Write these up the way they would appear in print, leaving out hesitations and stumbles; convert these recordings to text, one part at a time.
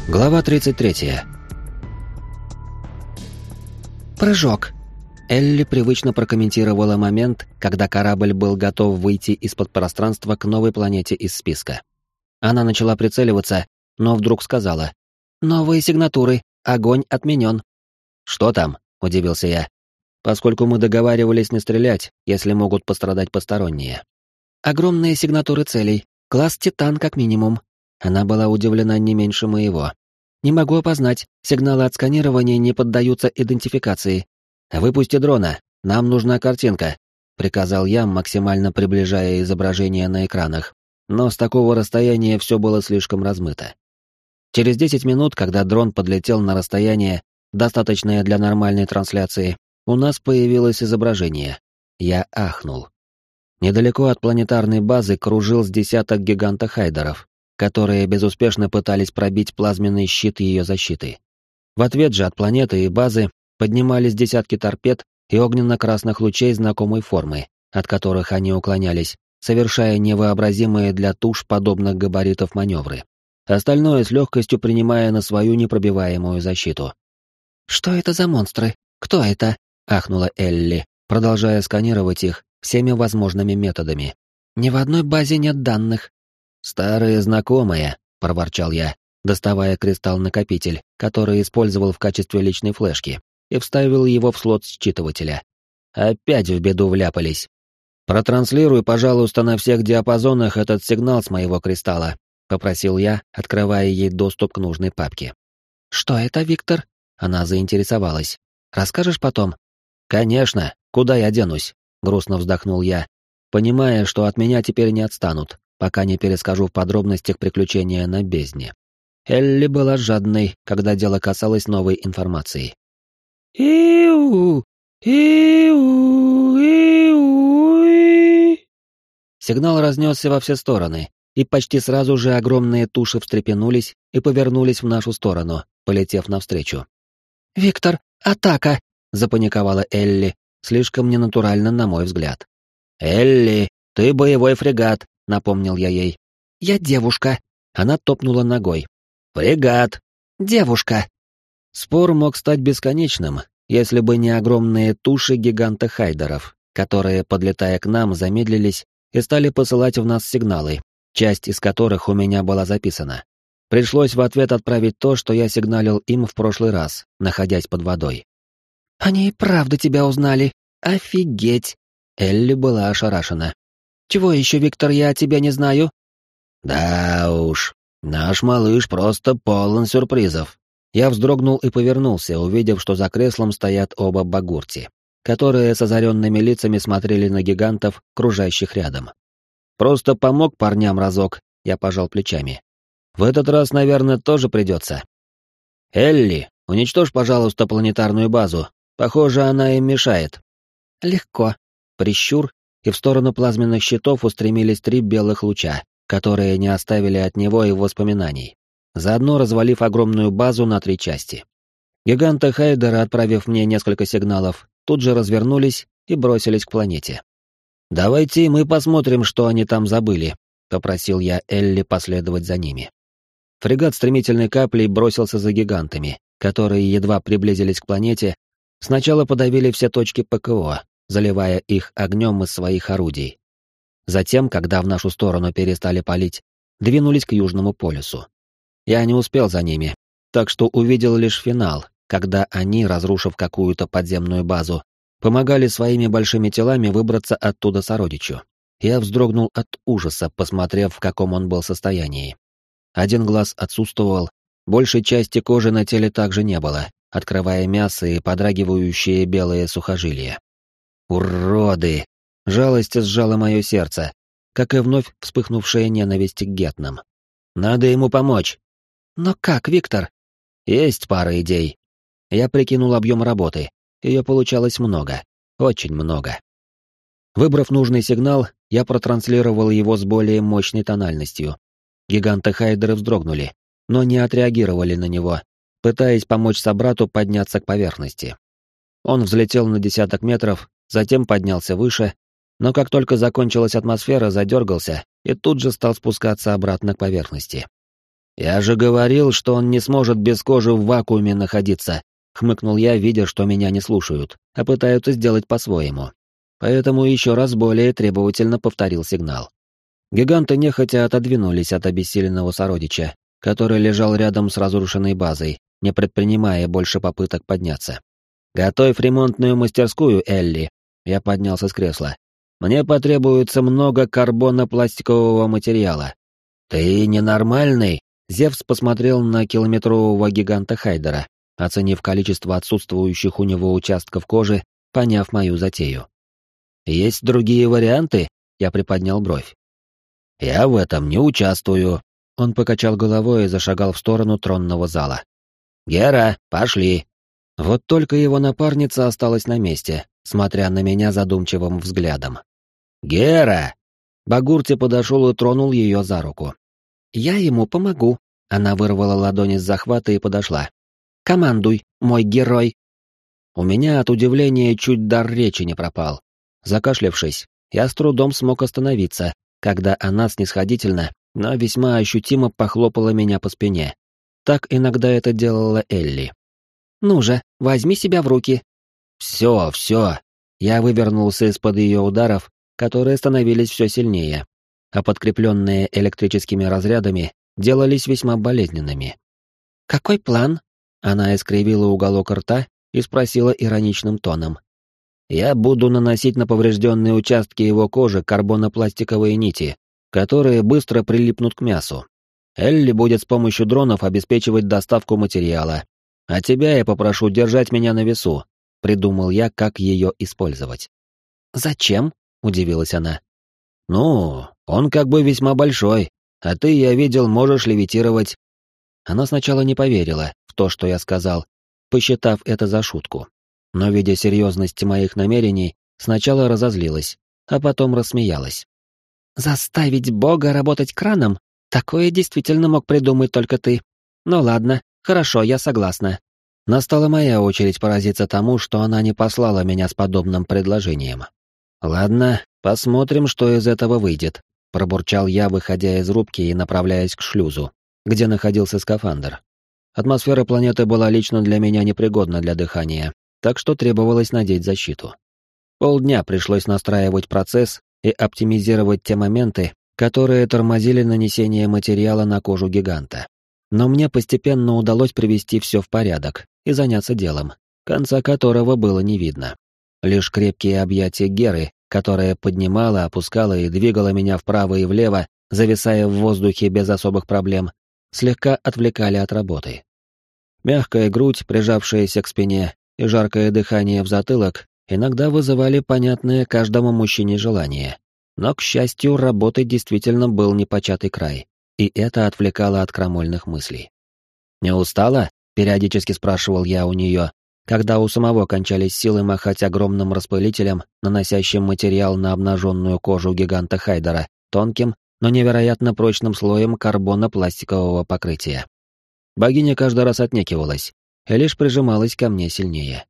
Глава 33. Прыжок. Элли привычно прокомментировала момент, когда корабль был готов выйти из-под пространства к новой планете из списка. Она начала прицеливаться, но вдруг сказала: «Новые сигнатуры. Огонь отменен». «Что там?» — удивился я, поскольку мы договаривались не стрелять, если могут пострадать посторонние. «Огромные сигнатуры целей. Класс Титан как минимум». Она была удивлена не меньше моего. «Не могу опознать. Сигналы от сканирования не поддаются идентификации». «Выпусти дрона. Нам нужна картинка», — приказал я, максимально приближая изображение на экранах. Но с такого расстояния все было слишком размыто. Через 10 минут, когда дрон подлетел на расстояние, достаточное для нормальной трансляции, у нас появилось изображение. Я ахнул. Недалеко от планетарной базы кружил с десяток гиганта-хайдеров, которые безуспешно пытались пробить плазменный щит ее защиты. В ответ же от планеты и базы поднимались десятки торпед и огненно-красных лучей знакомой формы, от которых они уклонялись, совершая невообразимые для туш подобных габаритов маневры. Остальное с легкостью принимая на свою непробиваемую защиту. «Что это за монстры? Кто это?» — ахнула Элли, продолжая сканировать их всеми возможными методами. «Ни в одной базе нет данных». «Старые знакомые», — проворчал я, доставая кристалл-накопитель, который использовал в качестве личной флешки, и вставил его в слот считывателя. Опять в беду вляпались. «Протранслируй, пожалуйста, на всех диапазонах этот сигнал с моего кристалла», — попросил я, открывая ей доступ к нужной папке. «Что это, Виктор?» — она заинтересовалась. «Расскажешь потом?» «Конечно, куда я денусь?» — грустно вздохнул я, понимая, что от меня теперь не отстанут, пока не перескажу в подробностях приключения на бездне. Элли была жадной, когда дело касалось новой информации. «Иу! Иу! Иу!» Сигнал разнесся во все стороны, и почти сразу же огромные туши встрепенулись и повернулись в нашу сторону, полетев навстречу. «Виктор, атака!» — запаниковала Элли, слишком ненатурально, на мой взгляд. «Элли, ты боевой фрегат», — напомнил я ей. «Я девушка». Она топнула ногой. «Фрегат». «Девушка». Спор мог стать бесконечным, если бы не огромные туши гиганта-хайдеров, которые, подлетая к нам, замедлились и стали посылать в нас сигналы, часть из которых у меня была записана. Пришлось в ответ отправить то, что я сигналил им в прошлый раз, находясь под водой. «Они и правда тебя узнали. Офигеть!» Элли была ошарашена. «Чего еще, Виктор, я о тебя не знаю?» «Да уж, наш малыш просто полон сюрпризов». Я вздрогнул и повернулся, увидев, что за креслом стоят оба багурти, которые с озаренными лицами смотрели на гигантов, кружащих рядом. «Просто помог парням разок», — я пожал плечами. «В этот раз, наверное, тоже придется». «Элли, уничтожь, пожалуйста, планетарную базу. Похоже, она им мешает». «Легко». Прищур, и в сторону плазменных щитов устремились 3 белых луча, которые не оставили от него и воспоминаний, заодно развалив огромную базу на 3 части. Гиганты Хайдера, отправив мне несколько сигналов, тут же развернулись и бросились к планете. «Давайте мы посмотрим, что они там забыли», — попросил я Элли последовать за ними. Фрегат стремительной каплей бросился за гигантами, которые едва приблизились к планете, сначала подавили все точки ПКО, заливая их огнем из своих орудий. Затем, когда в нашу сторону перестали палить, двинулись к Южному полюсу. Я не успел за ними, так что увидел лишь финал, когда они, разрушив какую-то подземную базу, помогали своими большими телами выбраться оттуда сородичу. Я вздрогнул от ужаса, посмотрев, в каком он был состоянии. Один глаз отсутствовал, большей части кожи на теле также не было, открывая мясо и подрагивающие белые сухожилия. «Уроды!» Жалость сжала мое сердце, как и вновь вспыхнувшая ненависть к гетнам. «Надо ему помочь!» «Но как, Виктор?» «Есть пара идей». Я прикинул объем работы. Ее получалось много. Очень много. Выбрав нужный сигнал, я протранслировал его с более мощной тональностью. Гиганты-хайдеры вздрогнули, но не отреагировали на него, пытаясь помочь собрату подняться к поверхности. Он взлетел на десяток метров, затем поднялся выше, но как только закончилась атмосфера, задергался и тут же стал спускаться обратно к поверхности. «Я же говорил, что он не сможет без кожи в вакууме находиться», — хмыкнул я, видя, что меня не слушают, а пытаются сделать по-своему. Поэтому еще раз более требовательно повторил сигнал. Гиганты нехотя отодвинулись от обессиленного сородича, который лежал рядом с разрушенной базой, не предпринимая больше попыток подняться. «Готовь ремонтную мастерскую, Элли», — я поднялся с кресла. «Мне потребуется много карбоно-пластикового материала». «Ты ненормальный?» — Зевс посмотрел на километрового гиганта Хайдера, оценив количество отсутствующих у него участков кожи, поняв мою затею. «Есть другие варианты?» — я приподнял бровь. «Я в этом не участвую», — он покачал головой и зашагал в сторону тронного зала. «Гера, пошли!» Вот только его напарница осталась на месте, смотря на меня задумчивым взглядом. «Гера!» Багурти подошел и тронул ее за руку. «Я ему помогу», — она вырвала ладонь из захвата и подошла. «Командуй, мой герой!» У меня от удивления чуть дар речи не пропал. Закашлявшись, я с трудом смог остановиться, когда она снисходительно, но весьма ощутимо похлопала меня по спине. Так иногда это делала Элли. «Ну же, возьми себя в руки». «Все, все». Я вывернулся из-под ее ударов, которые становились все сильнее, а подкрепленные электрическими разрядами делались весьма болезненными. «Какой план?» Она искривила уголок рта и спросила ироничным тоном. «Я буду наносить на поврежденные участки его кожи карбонопластиковые нити, которые быстро прилипнут к мясу. Элли будет с помощью дронов обеспечивать доставку материала, а тебя я попрошу держать меня на весу», — придумал я, как ее использовать. «Зачем?» — удивилась она. «Ну, он как бы весьма большой, а ты, я видел, можешь левитировать». Она сначала не поверила в то, что я сказал, посчитав это за шутку. Но, видя серьезность моих намерений, сначала разозлилась, а потом рассмеялась. «Заставить Бога работать краном? Такое действительно мог придумать только ты. Ну ладно, хорошо, я согласна». Настала моя очередь поразиться тому, что она не послала меня с подобным предложением. «Ладно, посмотрим, что из этого выйдет», — пробурчал я, выходя из рубки и направляясь к шлюзу, где находился скафандр. Атмосфера планеты была лично для меня непригодна для дыхания, так что требовалось надеть защиту. Полдня пришлось настраивать процесс и оптимизировать те моменты, которые тормозили нанесение материала на кожу гиганта. Но мне постепенно удалось привести все в порядок и заняться делом, конца которого было не видно. Лишь крепкие объятия Геры, которая поднимала, опускала и двигала меня вправо и влево, зависая в воздухе без особых проблем, слегка отвлекали от работы. Мягкая грудь, прижавшаяся к спине, и жаркое дыхание в затылок иногда вызывали понятное каждому мужчине желание. Но, к счастью, работы действительно был непочатый край, и это отвлекало от крамольных мыслей. «Не устала?» — периодически спрашивал я у нее, когда у самого кончались силы махать огромным распылителем, наносящим материал на обнаженную кожу гиганта Хайдера, тонким, но невероятно прочным слоем карбоно-пластикового покрытия. Богиня каждый раз отнекивалась и лишь прижималась ко мне сильнее.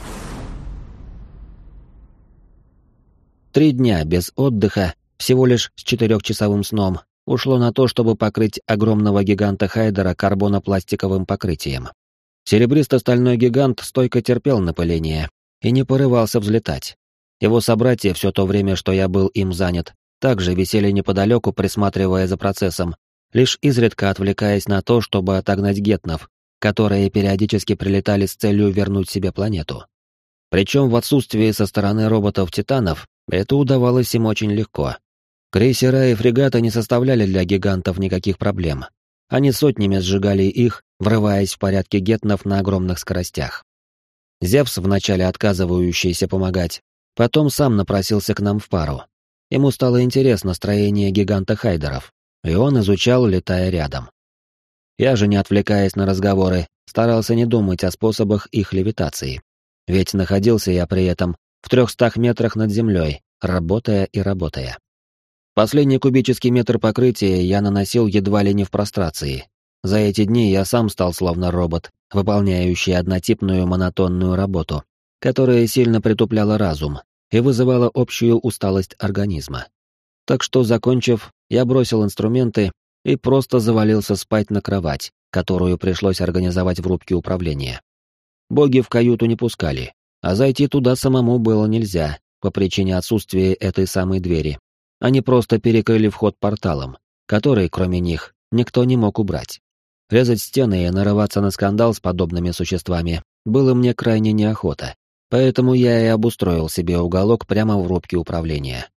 3 дня без отдыха, всего лишь с 4-часовым сном, ушло на то, чтобы покрыть огромного гиганта Хайдера карбонопластиковым покрытием. Серебристо-стальной гигант стойко терпел напыление и не порывался взлетать. Его собратья все то время, что я был им занят, также висели неподалеку, присматривая за процессом, лишь изредка отвлекаясь на то, чтобы отогнать гетнов, которые периодически прилетали с целью вернуть себе планету. Причем в отсутствии со стороны роботов-титанов это удавалось им очень легко. Крейсера и фрегаты не составляли для гигантов никаких проблем. Они сотнями сжигали их, врываясь в порядке гетнов на огромных скоростях. Зевс, вначале отказывающийся помогать, потом сам напросился к нам в пару. Ему стало интересно строение гиганта Хайдеров, и он изучал, летая рядом. Я же, не отвлекаясь на разговоры, старался не думать о способах их левитации. Ведь находился я при этом в 300 метрах над землей, работая и работая. Последний кубический метр покрытия я наносил едва ли не в прострации. За эти дни я сам стал словно робот, выполняющий однотипную монотонную работу, которая сильно притупляла разум и вызывала общую усталость организма. Так что, закончив, я бросил инструменты и просто завалился спать на кровать, которую пришлось организовать в рубке управления. Боги в каюту не пускали, а зайти туда самому было нельзя, по причине отсутствия этой самой двери. Они просто перекрыли вход порталом, который, кроме них, никто не мог убрать. Резать стены и нарываться на скандал с подобными существами было мне крайне неохота, поэтому я и обустроил себе уголок прямо в рубке управления.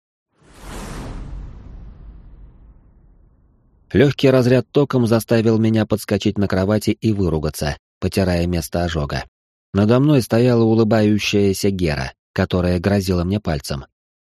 Легкий разряд током заставил меня подскочить на кровати и выругаться, потирая место ожога. Надо мной стояла улыбающаяся Гера, которая грозила мне пальцем.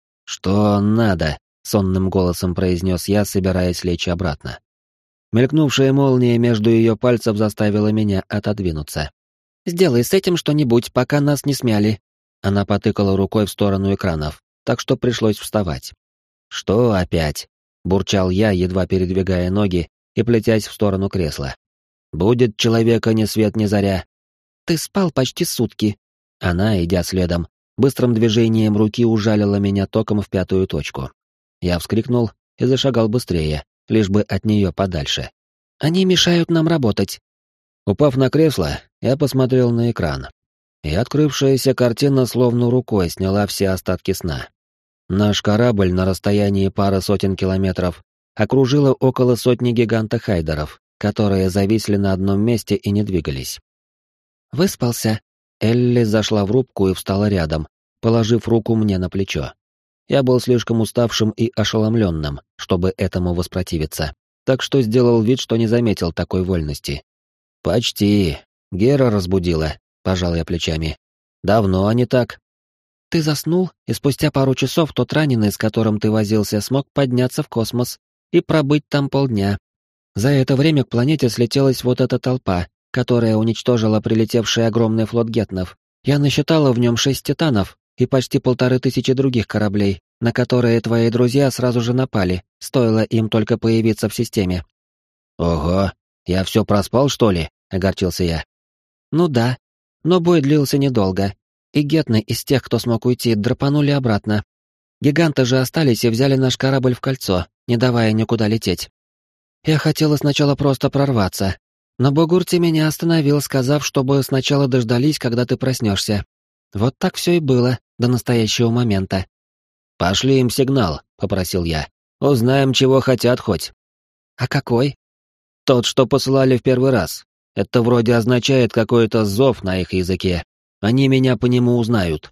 «Что надо?» — сонным голосом произнес я, собираясь лечь обратно. Мелькнувшая молния между ее пальцев заставила меня отодвинуться. «Сделай с этим что-нибудь, пока нас не смяли». Она потыкала рукой в сторону экранов, так что пришлось вставать. «Что опять?» — бурчал я, едва передвигая ноги и плетясь в сторону кресла. «Будет человека ни свет ни заря». «Ты спал почти сутки». Она, идя следом, быстрым движением руки ужалила меня током в пятую точку. Я вскрикнул и зашагал быстрее, лишь бы от нее подальше. «Они мешают нам работать». Упав на кресло, я посмотрел на экран. И открывшаяся картина словно рукой сняла все остатки сна. Наш корабль на расстоянии пары сотен километров окружило около сотни гиганта-хайдеров, которые зависли на одном месте и не двигались. «Выспался?» Элли зашла в рубку и встала рядом, положив руку мне на плечо. Я был слишком уставшим и ошеломленным, чтобы этому воспротивиться, так что сделал вид, что не заметил такой вольности. «Почти. Гера разбудила», — пожал я плечами. «Давно они так». «Ты заснул, и спустя пару часов тот раненый, с которым ты возился, смог подняться в космос и пробыть там полдня. За это время к планете слетелась вот эта толпа, которая уничтожила прилетевший огромный флот гетнов. Я насчитала в нем 6 титанов и почти 1500 других кораблей, на которые твои друзья сразу же напали, стоило им только появиться в системе». «Ого, я все проспал, что ли?» — огорчился я. «Ну да, но бой длился недолго, и гетны из тех, кто смог уйти, драпанули обратно. Гиганты же остались и взяли наш корабль в кольцо, не давая никуда лететь. Я хотела сначала просто прорваться, но Бугурти меня остановил, сказав, чтобы сначала дождались, когда ты проснешься. Вот так все и было, до настоящего момента». «Пошли им сигнал», — попросил я. «Узнаем, чего хотят хоть». «А какой?» «Тот, что посылали в первый раз. Это вроде означает какой-то зов на их языке. Они меня по нему узнают».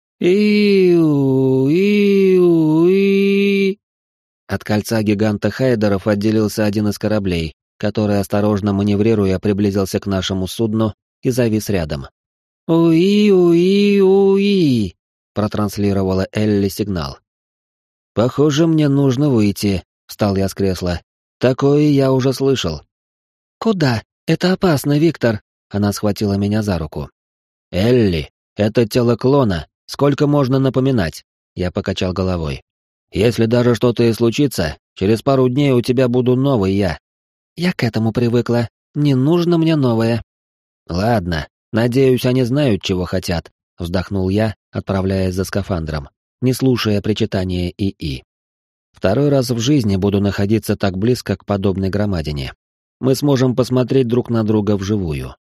«Иу, иу, и...» От кольца гиганта Хайдеров отделился один из кораблей, который, осторожно маневрируя, приблизился к нашему судну и завис рядом. «Уи, уи, уи!» — протранслировала Элли сигнал. «Похоже, мне нужно выйти», — встал я с кресла. «Такое я уже слышал». «Куда? Это опасно, Виктор!» — она схватила меня за руку. «Элли, это тело клона, сколько можно напоминать?» — я покачал головой. «Если даже что-то и случится, через пару дней у тебя буду новый я». «Я к этому привыкла. Не нужно мне новое». «Ладно, надеюсь, они знают, чего хотят», — вздохнул я, отправляясь за скафандром, не слушая причитания ИИ. «Второй раз в жизни буду находиться так близко к подобной громадине. Мы сможем посмотреть друг на друга вживую.